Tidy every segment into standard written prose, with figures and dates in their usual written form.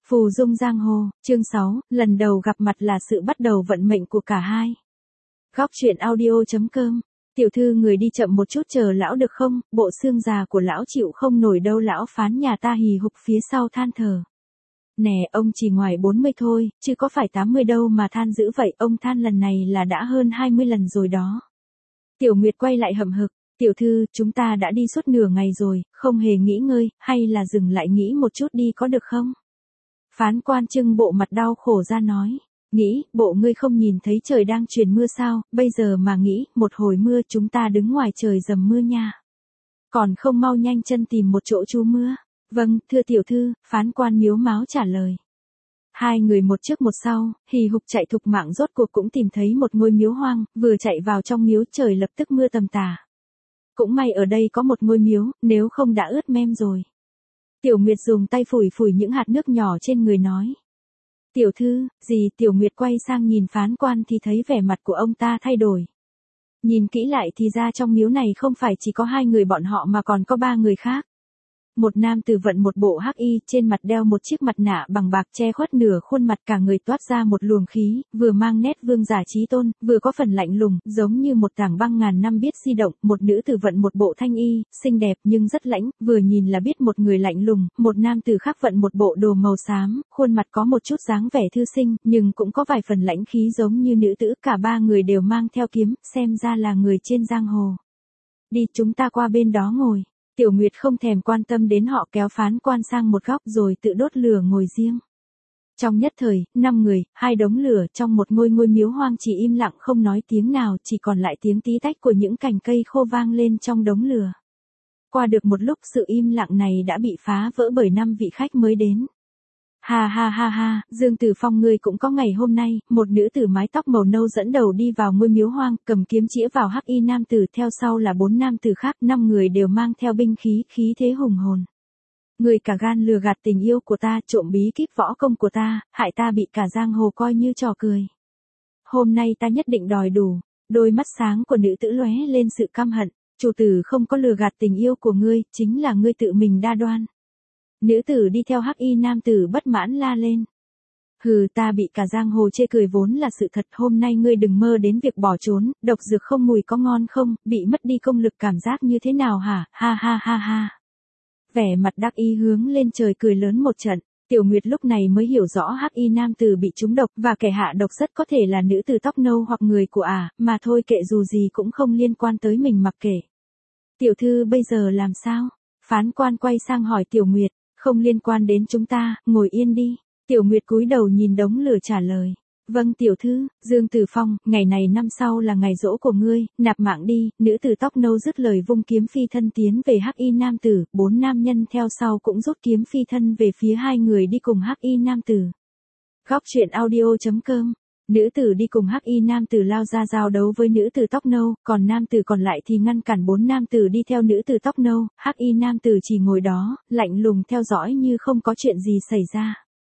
Phù dung giang hồ, chương 6, lần đầu gặp mặt là sự bắt đầu vận mệnh của cả hai. Góc truyện audio.com. Tiểu thư người đi chậm một chút chờ lão được không, bộ xương già của lão chịu không nổi đâu, lão phán nhà ta hì hục phía sau than thở. Nè, ông chỉ ngoài 40 thôi, chứ có phải 80 đâu mà than dữ vậy, ông than lần này là đã hơn 20 lần rồi đó. Tiểu Nguyệt quay lại hậm hực, tiểu thư, chúng ta đã đi suốt nửa ngày rồi, không hề nghỉ ngơi, hay là dừng lại nghỉ một chút đi có được không? Phán quan trưng bộ mặt đau khổ ra nói, nghĩ, bộ ngươi không nhìn thấy trời đang truyền mưa sao, bây giờ mà nghĩ, một hồi mưa chúng ta đứng ngoài trời dầm mưa nha. Còn không mau nhanh chân tìm một chỗ trú mưa. Vâng, thưa tiểu thư, phán quan miếu máo trả lời. Hai người một trước một sau, hì hục chạy thục mạng rốt cuộc cũng tìm thấy một ngôi miếu hoang, vừa chạy vào trong miếu trời lập tức mưa tầm tả. Cũng may ở đây có một ngôi miếu, nếu không đã ướt mem rồi. Tiểu Nguyệt dùng tay phủi phủi những hạt nước nhỏ trên người nói. Tiểu thư, gì? Tiểu Nguyệt quay sang nhìn phán quan thì thấy vẻ mặt của ông ta thay đổi. Nhìn kỹ lại thì ra trong miếu này không phải chỉ có hai người bọn họ mà còn có ba người khác. Một nam tử vận một bộ hắc y, trên mặt đeo một chiếc mặt nạ bằng bạc che khuất nửa khuôn mặt, cả người toát ra một luồng khí, vừa mang nét vương giả chí tôn, vừa có phần lạnh lùng, giống như một tảng băng ngàn năm biết di động. Một nữ tử vận một bộ thanh y, xinh đẹp nhưng rất lãnh, vừa nhìn là biết một người lạnh lùng. Một nam tử khác vận một bộ đồ màu xám, khuôn mặt có một chút dáng vẻ thư sinh, nhưng cũng có vài phần lãnh khí giống như nữ tử. Cả ba người đều mang theo kiếm, xem ra là người trên giang hồ. Đi, chúng ta qua bên đó ngồi. Tiểu Nguyệt không thèm quan tâm đến họ, kéo phán quan sang một góc rồi tự đốt lửa ngồi riêng. Trong nhất thời, 5 người, 2 đống lửa trong một ngôi miếu hoang chỉ im lặng không nói tiếng nào, chỉ còn lại tiếng tí tách của những cành cây khô vang lên trong đống lửa. Qua được một lúc sự im lặng này đã bị phá vỡ bởi 5 vị khách mới đến. Ha ha ha ha, Dương Tử Phong ngươi cũng có ngày hôm nay. Một nữ tử mái tóc màu nâu dẫn đầu đi vào ngôi miếu hoang, cầm kiếm chĩa vào hắc y nam tử, theo sau là 4 nam tử khác, 5 người đều mang theo binh khí, khí thế hùng hồn. Người cả gan lừa gạt tình yêu của ta, trộm bí kíp võ công của ta, hại ta bị cả giang hồ coi như trò cười. Hôm nay ta nhất định đòi đủ. Đôi mắt sáng của nữ tử lóe lên sự căm hận. Chủ tử không có lừa gạt tình yêu của ngươi, chính là ngươi tự mình đa đoan. Nữ tử đi theo hắc y nam tử bất mãn la lên. Hừ, ta bị cả giang hồ chê cười vốn là sự thật, hôm nay ngươi đừng mơ đến việc bỏ trốn. Độc dược không mùi có ngon không, bị mất đi công lực cảm giác như thế nào hả, ha ha ha ha. Vẻ mặt đắc ý hướng lên trời cười lớn một trận. Tiểu Nguyệt lúc này mới hiểu rõ hắc y nam tử bị trúng độc, và kẻ hạ độc rất có thể là nữ tử tóc nâu hoặc người của mà thôi kệ, dù gì cũng không liên quan tới mình, mặc kệ. Tiểu thư bây giờ làm sao? Phán quan quay sang hỏi Tiểu Nguyệt. Không liên quan đến chúng ta, ngồi yên đi. Tiểu Nguyệt cúi đầu nhìn đống lửa trả lời. Vâng tiểu thư. Dương Tử Phong, ngày này năm sau là ngày giỗ của ngươi, nạp mạng đi. Nữ tử tóc nâu dứt lời vung kiếm phi thân tiến về hắc y nam tử, 4 nam nhân theo sau cũng rút kiếm phi thân về phía hai người đi cùng hắc y nam tử. Góc truyện audio.com. Nữ tử đi cùng hắc y nam tử lao ra giao đấu với nữ tử tóc nâu, còn nam tử còn lại thì ngăn cản 4 nam tử đi theo nữ tử tóc nâu. Hắc y nam tử chỉ ngồi đó, lạnh lùng theo dõi như không có chuyện gì xảy ra.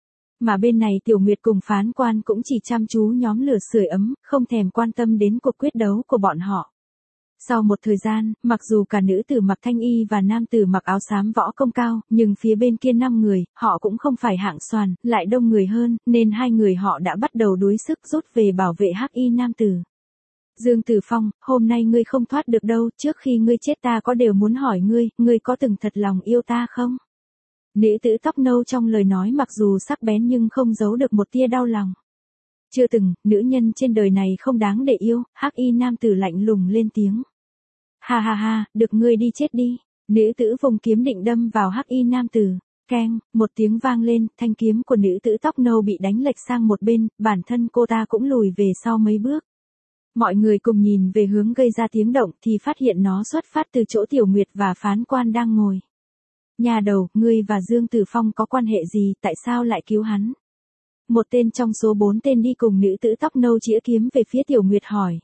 Mà bên này Tiểu Nguyệt cùng phán quan cũng chỉ chăm chú nhóm lửa sưởi ấm, không thèm quan tâm đến cuộc quyết đấu của bọn họ. Sau một thời gian, mặc dù cả nữ tử mặc thanh y và nam tử mặc áo xám võ công cao, nhưng phía bên kia 5 người, họ cũng không phải hạng xoàn, lại đông người hơn, nên hai người họ đã bắt đầu đuối sức rút về bảo vệ hắc y nam tử. Dương Tử Phong, hôm nay ngươi không thoát được đâu, trước khi ngươi chết ta có điều muốn hỏi ngươi có từng thật lòng yêu ta không? Nữ tử tóc nâu trong lời nói mặc dù sắc bén nhưng không giấu được một tia đau lòng. Chưa từng, nữ nhân trên đời này không đáng để yêu, hắc y nam tử lạnh lùng lên tiếng. Ha ha ha, được, ngươi đi chết đi. Nữ tử vùng kiếm định đâm vào hắc y nam tử. Keng, một tiếng vang lên, thanh kiếm của nữ tử tóc nâu bị đánh lệch sang một bên, bản thân cô ta cũng lùi về sau mấy bước. Mọi người cùng nhìn về hướng gây ra tiếng động thì phát hiện nó xuất phát từ chỗ Tiểu Nguyệt và phán quan đang ngồi. Nhà đầu, ngươi và Dương Tử Phong có quan hệ gì, tại sao lại cứu hắn? Một tên trong số 4 tên đi cùng nữ tử tóc nâu chĩa kiếm về phía Tiểu Nguyệt hỏi.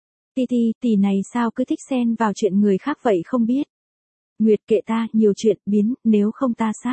Tỷ này sao cứ thích xen vào chuyện người khác vậy không biết? Nguyệt kệ ta, nhiều chuyện, biến, nếu không ta sát.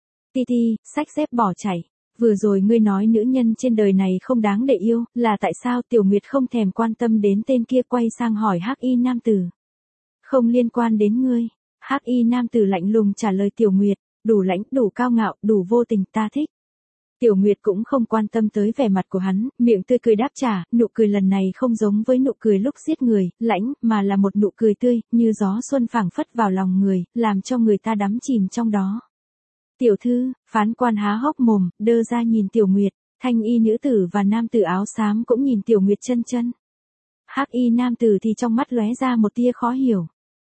Xách dép bỏ chạy. Vừa rồi ngươi nói nữ nhân trên đời này không đáng để yêu, là tại sao? Tiểu Nguyệt không thèm quan tâm đến tên kia, quay sang hỏi hắc y nam tử. Không liên quan đến ngươi. Hắc y nam tử lạnh lùng trả lời Tiểu Nguyệt, đủ lãnh, đủ cao ngạo, đủ vô tình, ta thích. Tiểu Nguyệt cũng không quan tâm tới vẻ mặt của hắn, miệng tươi cười đáp trả, nụ cười lần này không giống với nụ cười lúc giết người, lãnh, mà là một nụ cười tươi, như gió xuân phảng phất vào lòng người, làm cho người ta đắm chìm trong đó. Tiểu thư, phán quan há hốc mồm, đơ ra nhìn Tiểu Nguyệt, thanh y nữ tử và nam tử áo xám cũng nhìn Tiểu Nguyệt chân chân. Hắc y nam tử thì trong mắt lóe ra một tia khó hiểu.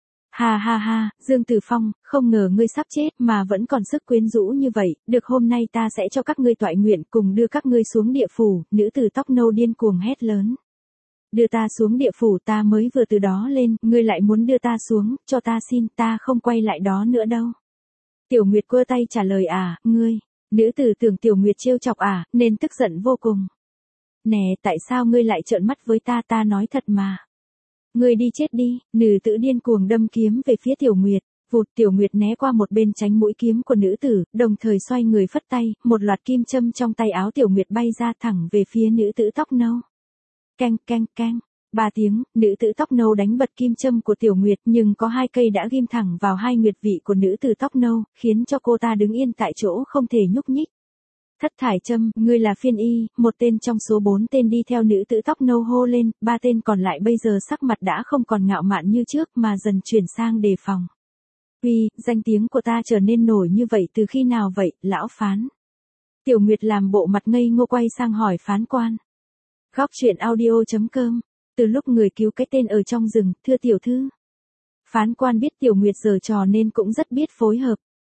Ha ha ha, Dương Tử Phong, không ngờ ngươi sắp chết mà vẫn còn sức quyến rũ như vậy, được hôm nay ta sẽ cho các ngươi toại nguyện cùng đưa các ngươi xuống địa phủ, nữ tử tóc nâu điên cuồng hét lớn. Đưa ta xuống địa phủ, ta mới vừa từ đó lên, ngươi lại muốn đưa ta xuống, cho ta xin, ta không quay lại đó nữa đâu. Tiểu Nguyệt quơ tay trả lời ngươi, nữ tử tưởng Tiểu Nguyệt trêu chọc nên tức giận vô cùng. Nè, tại sao ngươi lại trợn mắt với ta nói thật mà. Ngươi đi chết đi, nữ tử điên cuồng đâm kiếm về phía Tiểu Nguyệt, vụt Tiểu Nguyệt né qua một bên tránh mũi kiếm của nữ tử, đồng thời xoay người phất tay, một loạt kim châm trong tay áo Tiểu Nguyệt bay ra thẳng về phía nữ tử tóc nâu. Keng keng keng, 3 tiếng, nữ tử tóc nâu đánh bật kim châm của Tiểu Nguyệt nhưng có 2 cây đã ghim thẳng vào hai nguyệt vị của nữ tử tóc nâu, khiến cho cô ta đứng yên tại chỗ không thể nhúc nhích. Thất thải châm, ngươi là phiên y, một tên trong số 4 tên đi theo nữ tử tóc nâu hô lên, 3 tên còn lại bây giờ sắc mặt đã không còn ngạo mạn như trước mà dần chuyển sang đề phòng. Uy, danh tiếng của ta trở nên nổi như vậy từ khi nào vậy, lão phán? Tiểu Nguyệt làm bộ mặt ngây ngô quay sang hỏi phán quan. Góc truyện audio.com, từ lúc người cứu cái tên ở trong rừng, thưa tiểu thư. Phán quan biết Tiểu Nguyệt giở trò nên cũng rất biết phối hợp.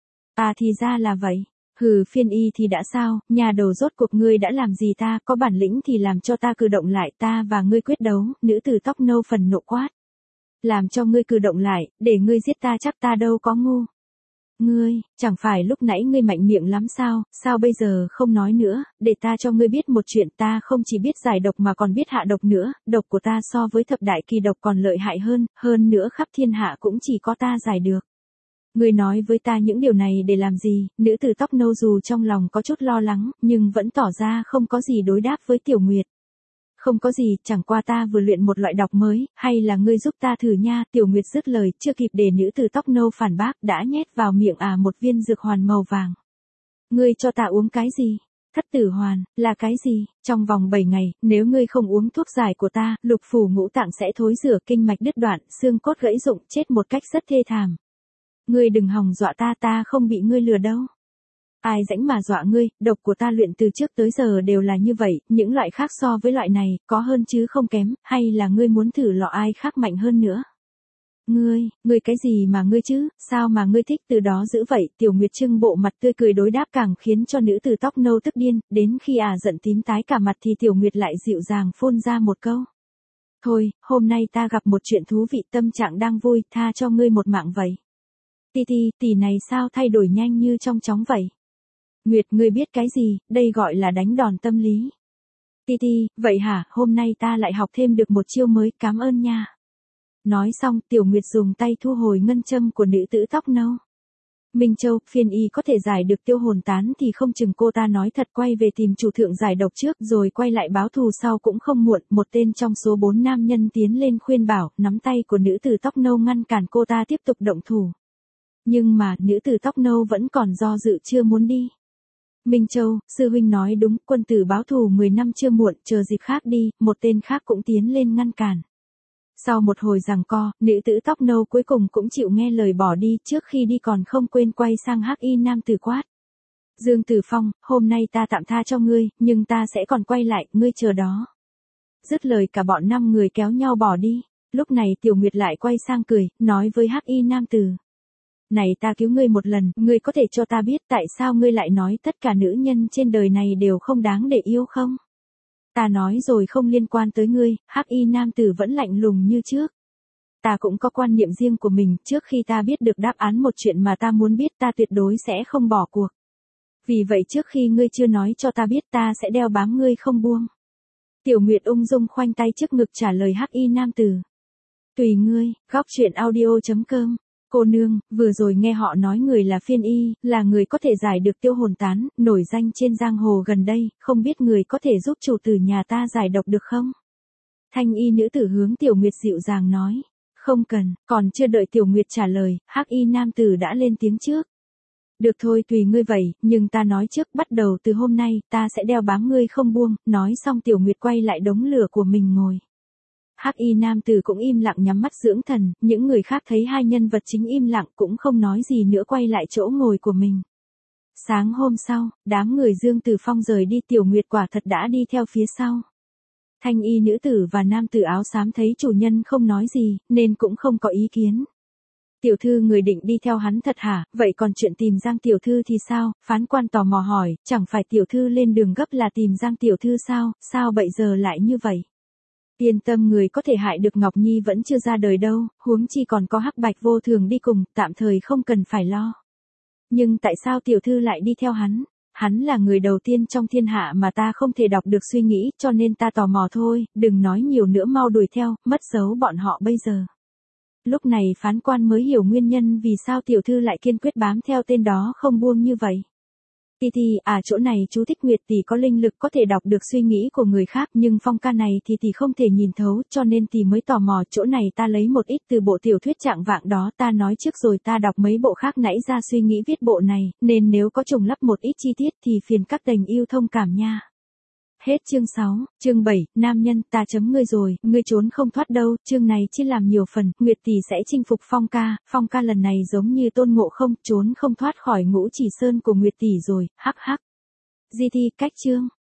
Thì ra là vậy. Hừ, phiên y thì đã sao, nhà đầu rốt cuộc ngươi đã làm gì ta, có bản lĩnh thì làm cho ta cử động lại, ta và ngươi quyết đấu, nữ tử tóc nâu phần nộ quát. Làm cho ngươi cử động lại, để ngươi giết ta chắc ta đâu có ngu. Ngươi, chẳng phải lúc nãy ngươi mạnh miệng lắm sao bây giờ không nói nữa, để ta cho ngươi biết một chuyện, ta không chỉ biết giải độc mà còn biết hạ độc nữa, độc của ta so với thập đại kỳ độc còn lợi hại hơn nữa khắp thiên hạ cũng chỉ có ta giải được. Ngươi nói với ta những điều này để làm gì? Nữ tử tóc nâu dù trong lòng có chút lo lắng, nhưng vẫn tỏ ra không có gì đối đáp với Tiểu Nguyệt. Không có gì, chẳng qua ta vừa luyện một loại độc mới, hay là ngươi giúp ta thử nha. Tiểu Nguyệt dứt lời, chưa kịp để nữ tử tóc nâu phản bác, đã nhét vào miệng một viên dược hoàn màu vàng. Ngươi cho ta uống cái gì? Thất tử hoàn, là cái gì? Trong vòng 7 ngày, nếu ngươi không uống thuốc giải của ta, lục phủ ngũ tạng sẽ thối rữa, kinh mạch đứt đoạn, xương cốt gãy rụng, chết một cách rất thê thảm. Ngươi đừng hòng dọa ta không bị ngươi lừa đâu. Ai rãnh mà dọa ngươi, độc của ta luyện từ trước tới giờ đều là như vậy, những loại khác so với loại này, có hơn chứ không kém, hay là ngươi muốn thử lọ ai khác mạnh hơn nữa? Ngươi cái gì mà ngươi chứ, sao mà ngươi thích từ đó dữ vậy? Tiểu Nguyệt trưng bộ mặt tươi cười đối đáp càng khiến cho nữ tử tóc nâu tức điên, đến khi giận tím tái cả mặt thì Tiểu Nguyệt lại dịu dàng phun ra một câu. Thôi, hôm nay ta gặp một chuyện thú vị, tâm trạng đang vui, tha cho ngươi một mạng vậy. Tỷ này sao thay đổi nhanh như trong chóng vậy? Nguyệt, ngươi biết cái gì, đây gọi là đánh đòn tâm lý. Vậy hả, hôm nay ta lại học thêm được một chiêu mới, cảm ơn nha. Nói xong, Tiểu Nguyệt dùng tay thu hồi ngân châm của nữ tử tóc nâu. Minh Châu, phiên y có thể giải được tiêu hồn tán thì không chừng cô ta nói thật, quay về tìm chủ thượng giải độc trước rồi quay lại báo thù sau cũng không muộn. Một tên trong số 4 nam nhân tiến lên khuyên bảo, nắm tay của nữ tử tóc nâu ngăn cản cô ta tiếp tục động thủ. Nhưng mà, nữ tử tóc nâu vẫn còn do dự chưa muốn đi. Minh Châu, sư huynh nói đúng, quân tử báo thù 10 năm chưa muộn, chờ dịp khác đi, một tên khác cũng tiến lên ngăn cản. Sau một hồi giằng co, nữ tử tóc nâu cuối cùng cũng chịu nghe lời bỏ đi, trước khi đi còn không quên quay sang hắc y nam tử quát. Dương Tử Phong, hôm nay ta tạm tha cho ngươi, nhưng ta sẽ còn quay lại, ngươi chờ đó. Dứt lời cả bọn 5 người kéo nhau bỏ đi, lúc này Tiểu Nguyệt lại quay sang cười, nói với hắc y nam tử. Này, ta cứu ngươi một lần, ngươi có thể cho ta biết tại sao ngươi lại nói tất cả nữ nhân trên đời này đều không đáng để yêu không? Ta nói rồi, không liên quan tới ngươi. Hắc y nam tử vẫn lạnh lùng như trước. Ta cũng có quan niệm riêng của mình, trước khi ta biết được đáp án một chuyện mà ta muốn biết, ta tuyệt đối sẽ không bỏ cuộc. Vì vậy trước khi ngươi chưa nói cho ta biết, ta sẽ đeo bám ngươi không buông. Tiểu Nguyệt ung dung khoanh tay trước ngực trả lời hắc y nam tử. Tùy ngươi. Góc truyện audio.com. Cô nương, vừa rồi nghe họ nói người là phiên y, là người có thể giải được tiêu hồn tán, nổi danh trên giang hồ gần đây, không biết người có thể giúp chủ tử nhà ta giải độc được không? Thanh y nữ tử hướng Tiểu Nguyệt dịu dàng nói. Không cần, còn chưa đợi Tiểu Nguyệt trả lời, hắc y nam tử đã lên tiếng trước. Được thôi tùy ngươi vậy, nhưng ta nói trước bắt đầu từ hôm nay, ta sẽ đeo bám ngươi không buông, nói xong Tiểu Nguyệt quay lại đống lửa của mình ngồi. Hắc y nam tử cũng im lặng nhắm mắt dưỡng thần, những người khác thấy hai nhân vật chính im lặng cũng không nói gì nữa quay lại chỗ ngồi của mình. Sáng hôm sau, đám người Dương Tử Phong rời đi Tiểu Nguyệt quả thật đã đi theo phía sau. Thanh y nữ tử và nam tử áo xám thấy chủ nhân không nói gì, nên cũng không có ý kiến. Tiểu thư người định đi theo hắn thật hả, vậy còn chuyện tìm Giang tiểu thư thì sao, phán quan tò mò hỏi, chẳng phải tiểu thư lên đường gấp là tìm Giang tiểu thư sao bây giờ lại như vậy? Yên tâm người có thể hại được Ngọc Nhi vẫn chưa ra đời đâu, huống chi còn có Hắc Bạch Vô Thường đi cùng, tạm thời không cần phải lo. Nhưng tại sao tiểu thư lại đi theo hắn? Hắn là người đầu tiên trong thiên hạ mà ta không thể đọc được suy nghĩ, cho nên ta tò mò thôi, đừng nói nhiều nữa mau đuổi theo, mất dấu bọn họ bây giờ. Lúc này phán quan mới hiểu nguyên nhân vì sao tiểu thư lại kiên quyết bám theo tên đó không buông như vậy. Tỷ, chỗ này chú thích Nguyệt tỷ có linh lực có thể đọc được suy nghĩ của người khác, nhưng phong ca này thì tỷ không thể nhìn thấu, cho nên tỷ mới tò mò, chỗ này ta lấy một ít từ bộ tiểu thuyết Trạng Vạng đó, ta nói trước rồi ta đọc mấy bộ khác nãy ra suy nghĩ viết bộ này, nên nếu có trùng lắp một ít chi tiết thì phiền các đành yêu thông cảm nha. Hết chương 6, chương 7, nam nhân, ta chấm ngươi rồi, ngươi trốn không thoát đâu, chương này chia làm nhiều phần, Nguyệt tỷ sẽ chinh phục Phong ca lần này giống như Tôn Ngộ Không, trốn không thoát khỏi Ngũ Chỉ Sơn của Nguyệt tỷ rồi, hắc hắc. Di thi, cách chương.